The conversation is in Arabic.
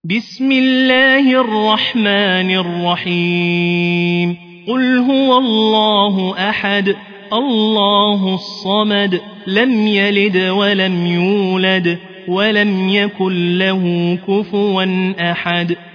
بسم الله الرحمن الرحيم قل هو الله أحد الله الصمد لم يلد ولم يولد ولم يكن له كفوا أحد